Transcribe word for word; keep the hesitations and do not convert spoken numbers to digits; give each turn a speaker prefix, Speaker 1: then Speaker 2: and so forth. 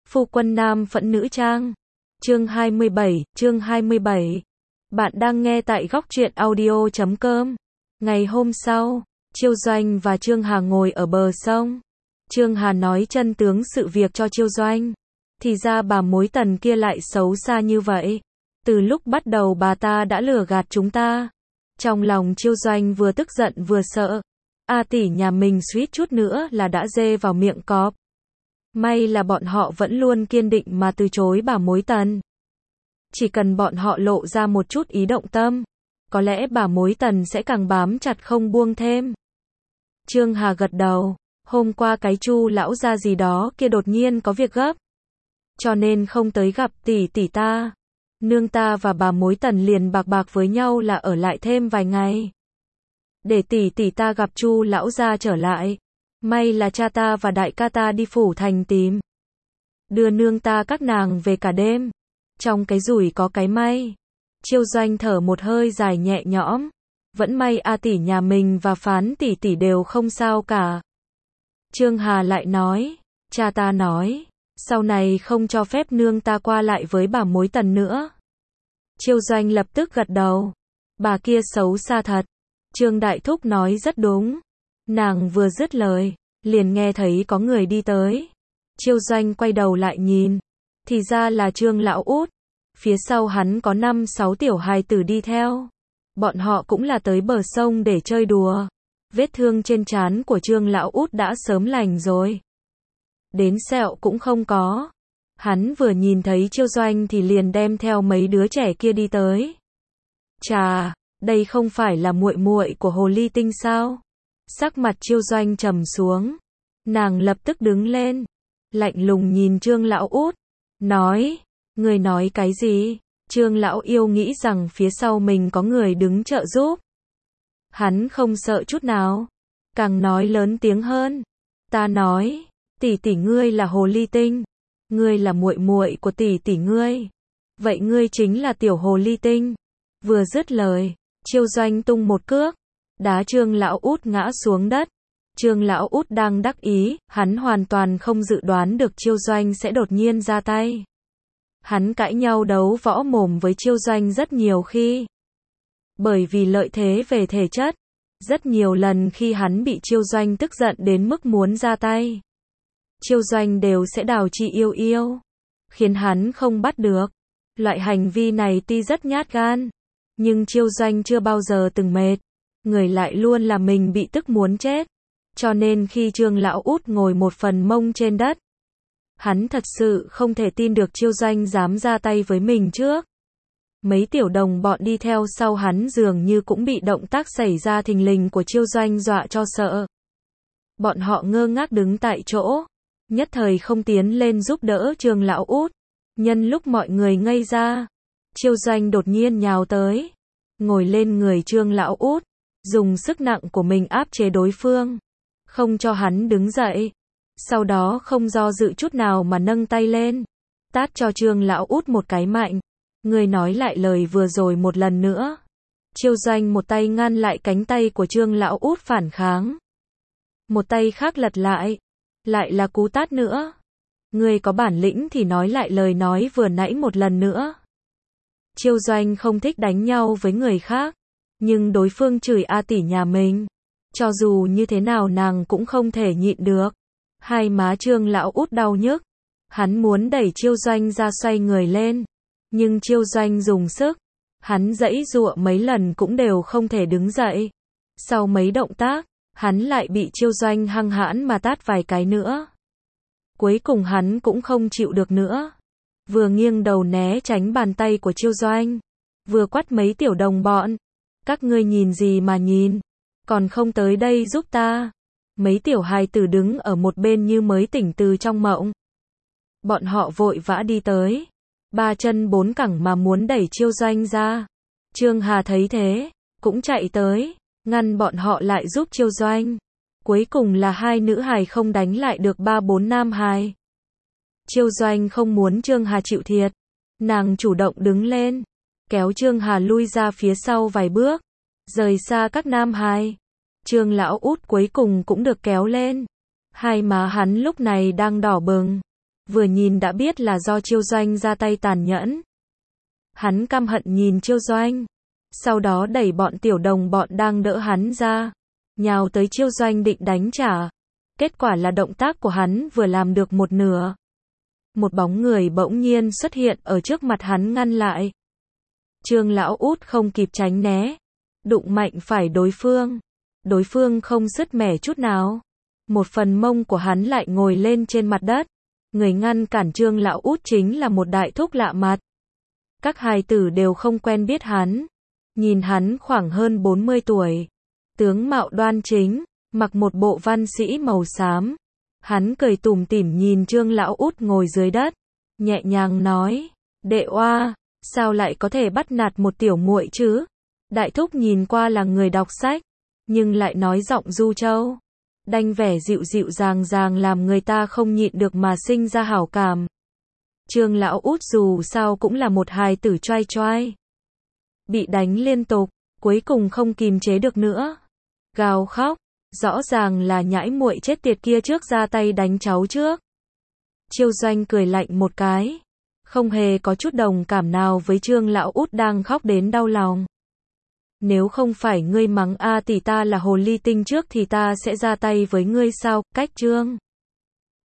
Speaker 1: Phu quân nam phẫn nữ trang. Chương hai mươi bảy, chương hai mươi bảy. Bạn đang nghe tại góc truyện audio chấm com. Ngày hôm sau, Chiêu Doanh và Trương Hà ngồi ở bờ sông. Trương Hà nói chân tướng sự việc cho Chiêu Doanh. Thì ra bà mối Tần kia lại xấu xa như vậy. Từ lúc bắt đầu bà ta đã lừa gạt chúng ta. Trong lòng Chiêu Doanh vừa tức giận vừa sợ. A tỷ nhà mình suýt chút nữa là đã dê vào miệng cọp. May là bọn họ vẫn luôn kiên định mà từ chối bà mối Tần. Chỉ cần bọn họ lộ ra một chút ý động tâm, có lẽ bà mối Tần sẽ càng bám chặt không buông thêm. Trương Hà gật đầu, hôm qua cái Chu lão gia gì đó kia đột nhiên có việc gấp, cho nên không tới gặp tỷ tỷ ta. Nương ta và bà mối Tần liền bạc bạc với nhau là ở lại thêm vài ngày, để tỷ tỷ ta gặp Chu lão gia trở lại. May là cha ta và đại ca ta đi phủ thành tìm, đưa nương ta các nàng về cả đêm. Trong cái rủi có cái may. Chiêu Doanh thở một hơi dài nhẹ nhõm. Vẫn may A tỷ nhà mình và Phán tỷ tỷ đều không sao cả. Trương Hà lại nói, cha ta nói, sau này không cho phép nương ta qua lại với bà mối Tần nữa. Chiêu Doanh lập tức gật đầu. Bà kia xấu xa thật. Trương Đại Thúc nói rất đúng. Nàng vừa dứt lời, liền nghe thấy có người đi tới. Chiêu Doanh quay đầu lại nhìn. Thì ra là Trương Lão Út. Phía sau hắn có năm sáu tiểu hài tử đi theo. Bọn họ cũng là tới bờ sông để chơi đùa. Vết thương trên trán của Trương Lão Út đã sớm lành rồi. Đến sẹo cũng không có. Hắn vừa nhìn thấy Chiêu Doanh thì liền đem theo mấy đứa trẻ kia đi tới. Chà, đây không phải là muội muội của Hồ Ly Tinh sao? Sắc mặt Chiêu Doanh trầm xuống. Nàng lập tức đứng lên, lạnh lùng nhìn Trương Lão Út, nói, người nói cái gì? Trương Lão yêu nghĩ rằng phía sau mình có người đứng trợ giúp. Hắn không sợ chút nào, càng nói lớn tiếng hơn. Ta nói, tỷ tỷ ngươi là Hồ Ly Tinh, ngươi là muội muội của tỷ tỷ ngươi. Vậy ngươi chính là tiểu Hồ Ly Tinh. Vừa dứt lời, Chiêu Doanh tung một cước, đá Trương Lão Út ngã xuống đất. Trương Lão Út đang đắc ý, hắn hoàn toàn không dự đoán được Chiêu Doanh sẽ đột nhiên ra tay. Hắn cãi nhau đấu võ mồm với Chiêu Doanh rất nhiều khi. Bởi vì lợi thế về thể chất, rất nhiều lần khi hắn bị Chiêu Doanh tức giận đến mức muốn ra tay, Chiêu Doanh đều sẽ đào chi yêu yêu, khiến hắn không bắt được. Loại hành vi này tuy rất nhát gan, nhưng Chiêu Doanh chưa bao giờ từng mệt, người lại luôn là mình bị tức muốn chết. Cho nên khi Trương Lão Út ngồi một phần mông trên đất, hắn thật sự không thể tin được Chiêu Doanh dám ra tay với mình trước. Mấy tiểu đồng bọn đi theo sau hắn dường như cũng bị động tác xảy ra thình lình của Chiêu Doanh dọa cho sợ. Bọn họ ngơ ngác đứng tại chỗ, nhất thời không tiến lên giúp đỡ Trương Lão Út. Nhân lúc mọi người ngây ra, Chiêu Doanh đột nhiên nhào tới, ngồi lên người Trương Lão Út, dùng sức nặng của mình áp chế đối phương, không cho hắn đứng dậy. Sau đó không do dự chút nào mà nâng tay lên, tát cho Trương Lão Út một cái mạnh. Người nói lại lời vừa rồi một lần nữa. Chiêu Doanh một tay ngăn lại cánh tay của Trương Lão Út phản kháng, một tay khác lật lại, lại là cú tát nữa. Người có bản lĩnh thì nói lại lời nói vừa nãy một lần nữa. Chiêu Doanh không thích đánh nhau với người khác, nhưng đối phương chửi A tỷ nhà mình, cho dù như thế nào nàng cũng không thể nhịn được. Hai má Trương Lão Út đau nhức, hắn muốn đẩy Chiêu Doanh ra xoay người lên, nhưng Chiêu Doanh dùng sức, hắn giãy giụa mấy lần cũng đều không thể đứng dậy. Sau mấy động tác, hắn lại bị Chiêu Doanh hăng hãn mà tát vài cái nữa. Cuối cùng hắn cũng không chịu được nữa, vừa nghiêng đầu né tránh bàn tay của Chiêu Doanh, vừa quát mấy tiểu đồng bọn, các ngươi nhìn gì mà nhìn, còn không tới đây giúp ta. Mấy tiểu hài tử đứng ở một bên như mới tỉnh từ trong mộng. Bọn họ vội vã đi tới, ba chân bốn cẳng mà muốn đẩy Chiêu Doanh ra. Trương Hà thấy thế, cũng chạy tới, ngăn bọn họ lại giúp Chiêu Doanh. Cuối cùng là hai nữ hài không đánh lại được ba bốn nam hài. Chiêu Doanh không muốn Trương Hà chịu thiệt, nàng chủ động đứng lên, kéo Trương Hà lui ra phía sau vài bước, rời xa các nam hài. Trương Lão Út cuối cùng cũng được kéo lên. Hai má hắn lúc này đang đỏ bừng, vừa nhìn đã biết là do Chiêu Doanh ra tay tàn nhẫn. Hắn căm hận nhìn Chiêu Doanh, sau đó đẩy bọn tiểu đồng bọn đang đỡ hắn ra, nhào tới Chiêu Doanh định đánh trả. Kết quả là động tác của hắn vừa làm được một nửa, một bóng người bỗng nhiên xuất hiện ở trước mặt hắn ngăn lại. Trương Lão Út không kịp tránh né, đụng mạnh phải đối phương. Đối phương không sứt mẻ chút nào. Một phần mông của hắn lại ngồi lên trên mặt đất. Người ngăn cản Trương Lão Út chính là một đại thúc lạ mặt. Các hài tử đều không quen biết hắn. Nhìn hắn khoảng hơn bốn mươi tuổi. Tướng mạo đoan chính, mặc một bộ văn sĩ màu xám. Hắn cười tủm tỉm nhìn Trương Lão Út ngồi dưới đất, nhẹ nhàng nói, đệ oa, sao lại có thể bắt nạt một tiểu muội chứ? Đại thúc nhìn qua là người đọc sách, nhưng lại nói giọng du châu, đanh vẻ dịu dịu dàng dàng làm người ta không nhịn được mà sinh ra hảo cảm. Trương Lão Út dù sao cũng là một hài tử choai choai, bị đánh liên tục, cuối cùng không kìm chế được nữa, gào khóc. Rõ ràng là nhãi muội chết tiệt kia trước ra tay đánh cháu trước. Chiêu Doanh cười lạnh một cái, không hề có chút đồng cảm nào với Trương Lão Út đang khóc đến đau lòng. Nếu không phải ngươi mắng A tỷ ta là hồ ly tinh trước thì ta sẽ ra tay với ngươi sao? Cách Trương